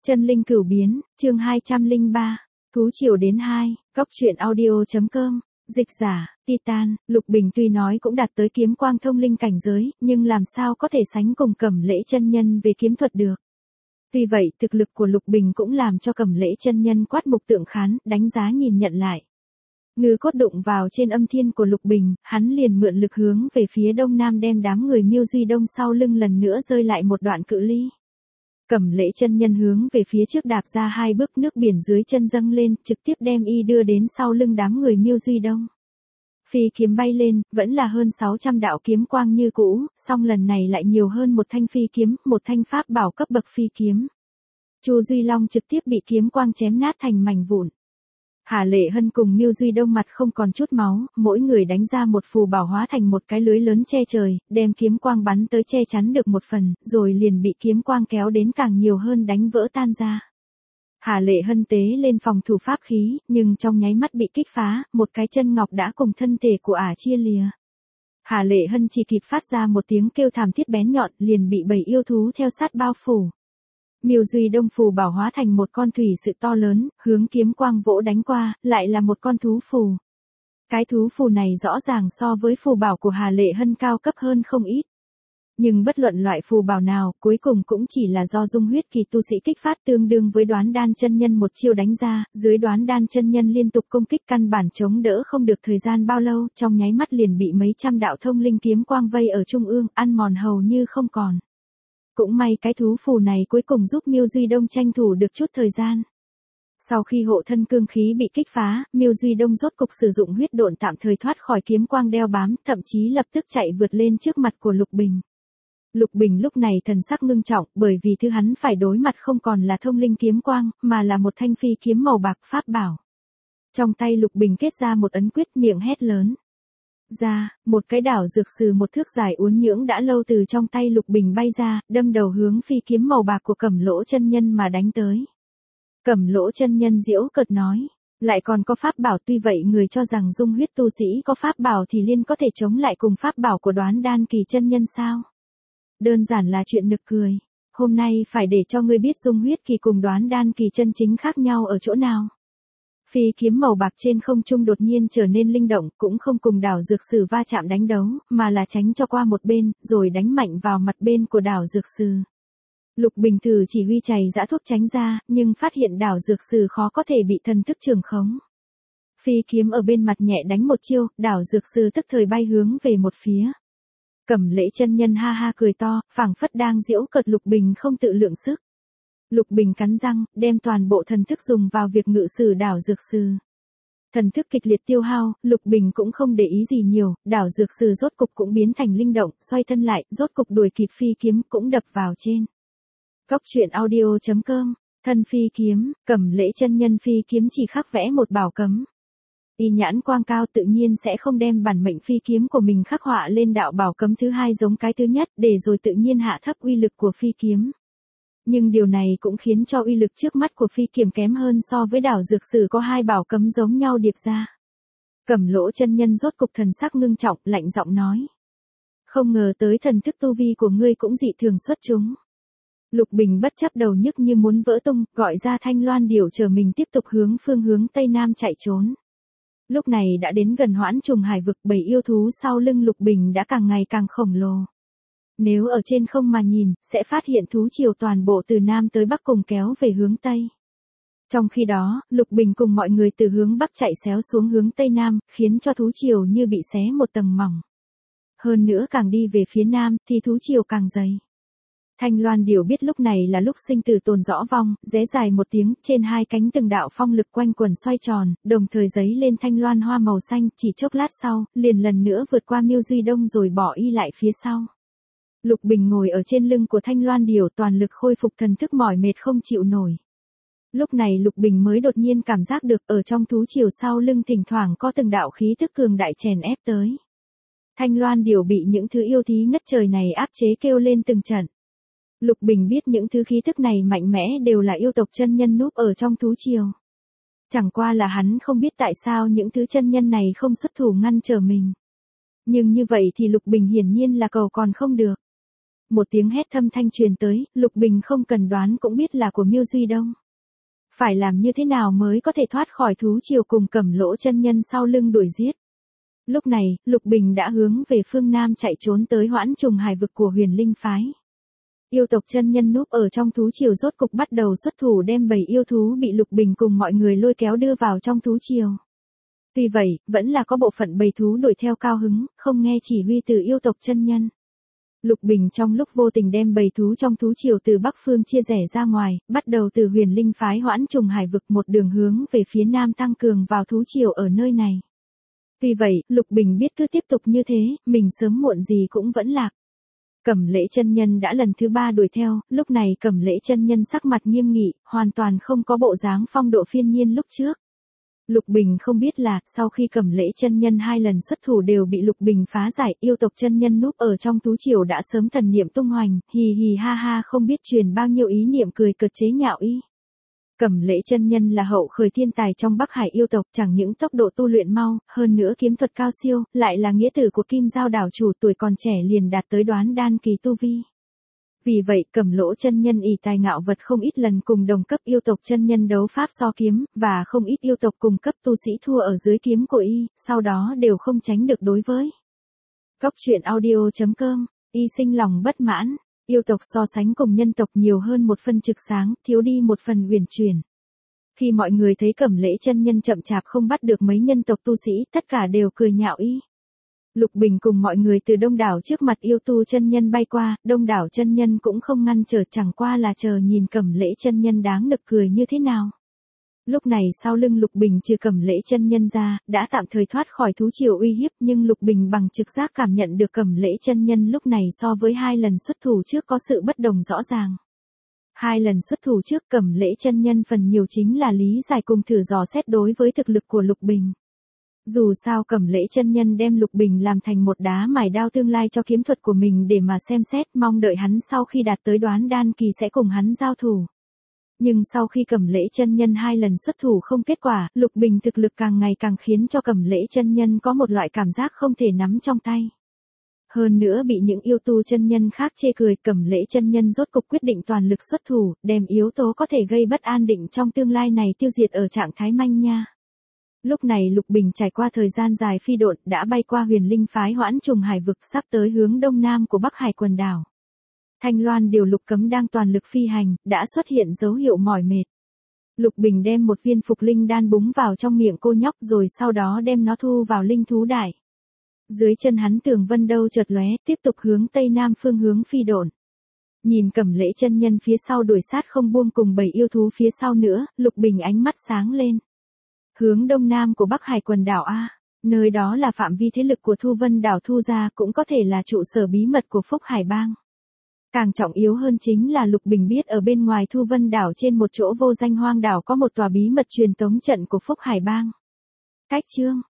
Chân linh cửu biến, chương 203, thú triều đến 2, góc truyện audio.com, dịch giả, Titan, Lục Bình tuy nói cũng đạt tới kiếm quang thông linh cảnh giới, nhưng làm sao có thể sánh cùng Cẩm Lễ chân nhân về kiếm thuật được. Tuy vậy, thực lực của Lục Bình cũng làm cho Cẩm Lễ chân nhân quát mục tượng khán, đánh giá nhìn nhận lại. Ngư cốt đụng vào trên âm thiên của Lục Bình, hắn liền mượn lực hướng về phía đông nam đem đám người Miêu Duy Đông sau lưng lần nữa rơi lại một đoạn cự ly. Cẩm Lễ chân nhân hướng về phía trước đạp ra 2 bước, nước biển dưới chân dâng lên, trực tiếp đem y đưa đến sau lưng đám người Miêu Duy Đông. Phi kiếm bay lên, vẫn là hơn 600 đạo kiếm quang như cũ, song lần này lại nhiều hơn một thanh phi kiếm, một thanh pháp bảo cấp bậc phi kiếm. Chu Duy Long trực tiếp bị kiếm quang chém nát thành mảnh vụn. Hà Lệ Hân cùng Miêu Duy Đông mặt không còn chút máu, mỗi người đánh ra một phù bảo hóa thành một cái lưới lớn che trời, đem kiếm quang bắn tới che chắn được một phần, rồi liền bị kiếm quang kéo đến càng nhiều hơn đánh vỡ tan ra. Hà Lệ Hân tế lên phòng thủ pháp khí, nhưng trong nháy mắt bị kích phá, một cái chân ngọc đã cùng thân thể của ả chia lìa. Hà Lệ Hân chỉ kịp phát ra một tiếng kêu thảm thiết bén nhọn, liền bị bầy yêu thú theo sát bao phủ. Miêu Duy Đông phù bảo hóa thành một con thủy sự to lớn, hướng kiếm quang vỗ đánh qua, lại là một con thú phù. Cái thú phù này rõ ràng so với phù bảo của Hà Lệ Hân cao cấp hơn không ít. Nhưng bất luận loại phù bảo nào, cuối cùng cũng chỉ là do dung huyết kỳ tu sĩ kích phát, tương đương với Đoán Đan chân nhân một chiêu đánh ra, dưới Đoán Đan chân nhân liên tục công kích căn bản chống đỡ không được thời gian bao lâu, trong nháy mắt liền bị mấy trăm đạo thông linh kiếm quang vây ở trung ương, ăn mòn hầu như không còn. Cũng may cái thú phù này cuối cùng giúp Miêu Duy Đông tranh thủ được chút thời gian. Sau khi hộ thân cương khí bị kích phá, Miêu Duy Đông rốt cục sử dụng huyết độn tạm thời thoát khỏi kiếm quang đeo bám, thậm chí lập tức chạy vượt lên trước mặt của Lục Bình. Lục Bình lúc này thần sắc ngưng trọng, bởi vì thứ hắn phải đối mặt không còn là thông linh kiếm quang, mà là một thanh phi kiếm màu bạc pháp bảo. Trong tay Lục Bình kết ra một ấn quyết, miệng hét lớn. Ra, một cái đảo dược sừ một thước dài uốn nhưỡng đã lâu từ trong tay Lục Bình bay ra, đâm đầu hướng phi kiếm màu bạc của Cẩm Lỗ chân nhân mà đánh tới. Cẩm Lỗ chân nhân giễu cợt nói, lại còn có pháp bảo, tuy vậy người cho rằng dung huyết tu sĩ có pháp bảo thì liên có thể chống lại cùng pháp bảo của Đoán Đan kỳ chân nhân sao? Đơn giản là chuyện nực cười. Hôm nay phải để cho ngươi biết dung huyết kỳ cùng Đoán Đan kỳ chân chính khác nhau ở chỗ nào. Phi kiếm màu bạc trên không trung đột nhiên trở nên linh động, cũng không cùng đảo dược sử va chạm đánh đấu, mà là tránh cho qua một bên, rồi đánh mạnh vào mặt bên của đảo dược sử. Lục Bình thử chỉ huy chày giã thuốc tránh ra, nhưng phát hiện đảo dược sử khó có thể bị thần thức trường khống. Phi kiếm ở bên mặt nhẹ đánh một chiêu, đảo dược sử tức thời bay hướng về một phía. Cẩm Lễ chân nhân ha ha cười to, phảng phất đang giễu cợt Lục Bình không tự lượng sức. Lục Bình cắn răng, đem toàn bộ thần thức dùng vào việc ngự sử đảo dược sư. Thần thức kịch liệt tiêu hao, Lục Bình cũng không để ý gì nhiều, đảo dược sư rốt cục cũng biến thành linh động, xoay thân lại, rốt cục đuổi kịp phi kiếm cũng đập vào trên. Góc truyện audio.com, thân phi kiếm, Cẩm Lễ chân nhân phi kiếm chỉ khắc vẽ một bảo cấm. Y nhãn quang cao tự nhiên sẽ không đem bản mệnh phi kiếm của mình khắc họa lên đạo bảo cấm thứ hai giống cái thứ nhất, để rồi tự nhiên hạ thấp uy lực của phi kiếm. Nhưng điều này cũng khiến cho uy lực trước mắt của phi kiếm kém hơn so với đảo dược sử có 2 bảo cấm giống nhau điệp ra. Cẩm Lỗ chân nhân rốt cục thần sắc ngưng trọng, lạnh giọng nói. Không ngờ tới thần thức tu vi của ngươi cũng dị thường xuất chúng. Lục Bình bất chấp đầu nhức như muốn vỡ tung, gọi ra Thanh Loan điểu chờ mình tiếp tục hướng phương hướng Tây Nam chạy trốn. Lúc này đã đến gần Hoãn Trùng Hải vực, bầy yêu thú sau lưng Lục Bình đã càng ngày càng khổng lồ. Nếu ở trên không mà nhìn, sẽ phát hiện thú triều toàn bộ từ Nam tới Bắc cùng kéo về hướng Tây. Trong khi đó, Lục Bình cùng mọi người từ hướng Bắc chạy xéo xuống hướng Tây Nam, khiến cho thú triều như bị xé một tầng mỏng. Hơn nữa càng đi về phía Nam, thì thú triều càng dày. Thanh Loan điểu biết lúc này là lúc sinh tử tồn rõ vong, ré dài một tiếng, trên 2 cánh từng đạo phong lực quanh quần xoay tròn, đồng thời giấy lên thanh loan hoa màu xanh, chỉ chốc lát sau, liền lần nữa vượt qua Miêu Duy Đông rồi bỏ y lại phía sau. Lục Bình ngồi ở trên lưng của Thanh Loan điểu, toàn lực khôi phục thần thức, mỏi mệt không chịu nổi. Lúc này Lục Bình mới đột nhiên cảm giác được ở trong thú triều sau lưng thỉnh thoảng có từng đạo khí tức cường đại chèn ép tới. Thanh Loan điểu bị những thứ yêu thí ngất trời này áp chế kêu lên từng trận. Lục Bình biết những thứ khí tức này mạnh mẽ đều là yêu tộc chân nhân núp ở trong thú triều. Chẳng qua là hắn không biết tại sao những thứ chân nhân này không xuất thủ ngăn trở mình. Nhưng như vậy thì Lục Bình hiển nhiên là cầu còn không được. một tiếng hét thâm thanh truyền tới, Lục Bình không cần đoán cũng biết là của Miêu Duy Đông. Phải làm như thế nào mới có thể thoát khỏi thú triều cùng Cẩm Lỗ chân nhân sau lưng đuổi giết. Lúc này, Lục Bình đã hướng về phương Nam chạy trốn tới Hoãn Trùng Hải vực của Huyền Linh phái. Yêu tộc chân nhân núp ở trong thú triều rốt cục bắt đầu xuất thủ đem bầy yêu thú bị Lục Bình cùng mọi người lôi kéo đưa vào trong thú triều. Tuy vậy, vẫn là có bộ phận bầy thú đuổi theo cao hứng, không nghe chỉ huy từ yêu tộc chân nhân. Lục Bình trong lúc vô tình đem bầy thú trong thú triều từ Bắc phương chia rẽ ra ngoài, bắt đầu từ Huyền Linh phái Hoãn Trùng Hải vực một đường hướng về phía Nam tăng cường vào thú triều ở nơi này. Vì vậy, Lục Bình biết cứ tiếp tục như thế, mình sớm muộn gì cũng vẫn lạc. Cẩm Lễ chân nhân đã lần thứ 3 đuổi theo, lúc này Cẩm Lễ chân nhân sắc mặt nghiêm nghị, hoàn toàn không có bộ dáng phong độ phiên nhiên lúc trước. Lục Bình không biết là, sau khi Cẩm Lễ chân nhân 2 lần xuất thủ đều bị Lục Bình phá giải, yêu tộc chân nhân núp ở trong thú triều đã sớm thần niệm tung hoành, hì hì ha ha không biết truyền bao nhiêu ý niệm cười cợt chế nhạo y. Cẩm Lễ chân nhân là hậu khởi thiên tài trong Bắc Hải yêu tộc, chẳng những tốc độ tu luyện mau, hơn nữa kiếm thuật cao siêu, lại là nghĩa tử của Kim Giao đảo chủ, tuổi còn trẻ liền đạt tới đoán đan kỳ tu vi. Vì vậy, Cẩm Lỗ chân nhân ỷ tài ngạo vật không ít lần cùng đồng cấp yêu tộc chân nhân đấu pháp so kiếm, và không ít yêu tộc cùng cấp tu sĩ thua ở dưới kiếm của y, sau đó đều không tránh được đối với. Cóc truyện audio.com, y sinh lòng bất mãn. Yêu tộc so sánh cùng nhân tộc nhiều hơn một phần trực sáng, thiếu đi một phần uyển chuyển. Khi mọi người thấy Cẩm Lễ chân nhân chậm chạp không bắt được mấy nhân tộc tu sĩ, tất cả đều cười nhạo y. Lục Bình cùng mọi người từ đông đảo trước mặt yêu tu chân nhân bay qua, đông đảo chân nhân cũng không ngăn trở, chẳng qua là chờ nhìn Cẩm Lễ chân nhân đáng nực cười như thế nào. Lúc này sau lưng Lục Bình trừ Cẩm Lễ chân nhân ra, đã tạm thời thoát khỏi thú triều uy hiếp, nhưng Lục Bình bằng trực giác cảm nhận được Cẩm Lễ chân nhân lúc này so với 2 lần xuất thủ trước có sự bất đồng rõ ràng. 2 lần xuất thủ trước Cẩm Lễ chân nhân phần nhiều chính là lý giải cùng thử dò xét đối với thực lực của Lục Bình. Dù sao Cẩm Lễ chân nhân đem Lục Bình làm thành một đá mài đao tương lai cho kiếm thuật của mình để mà xem xét, mong đợi hắn sau khi đạt tới đoán đan kỳ sẽ cùng hắn giao thủ. Nhưng sau khi Cẩm Lễ chân nhân 2 lần xuất thủ không kết quả, Lục Bình thực lực càng ngày càng khiến cho Cẩm Lễ chân nhân có một loại cảm giác không thể nắm trong tay. Hơn nữa bị những yêu tu chân nhân khác chê cười, Cẩm Lễ chân nhân rốt cục quyết định toàn lực xuất thủ, đem yếu tố có thể gây bất an định trong tương lai này tiêu diệt ở trạng thái manh nha. Lúc này Lục Bình trải qua thời gian dài phi độn, đã bay qua Huyền Linh phái Hoãn Trùng Hải vực, sắp tới hướng đông nam của Bắc Hải quần đảo. Thanh Loan điều Lục Cấm đang toàn lực phi hành, đã xuất hiện dấu hiệu mỏi mệt. Lục Bình đem một viên phục linh đan búng vào trong miệng cô nhóc rồi sau đó đem nó thu vào linh thú đài. Dưới chân hắn tường vân đâu chợt lóe, tiếp tục hướng tây nam phương hướng phi độn. Nhìn Cẩm Lễ chân nhân phía sau đuổi sát không buông cùng bầy yêu thú phía sau nữa, Lục Bình ánh mắt sáng lên. Hướng đông nam của Bắc Hải quần đảo A, nơi đó là phạm vi thế lực của Thu Vân đảo Thu gia, cũng có thể là trụ sở bí mật của Phúc Hải bang. Càng trọng yếu hơn chính là Lục Bình biết ở bên ngoài Thu Vân đảo trên một chỗ vô danh hoang đảo có một tòa bí mật truyền tống trận của Phúc Hải bang. Cách chương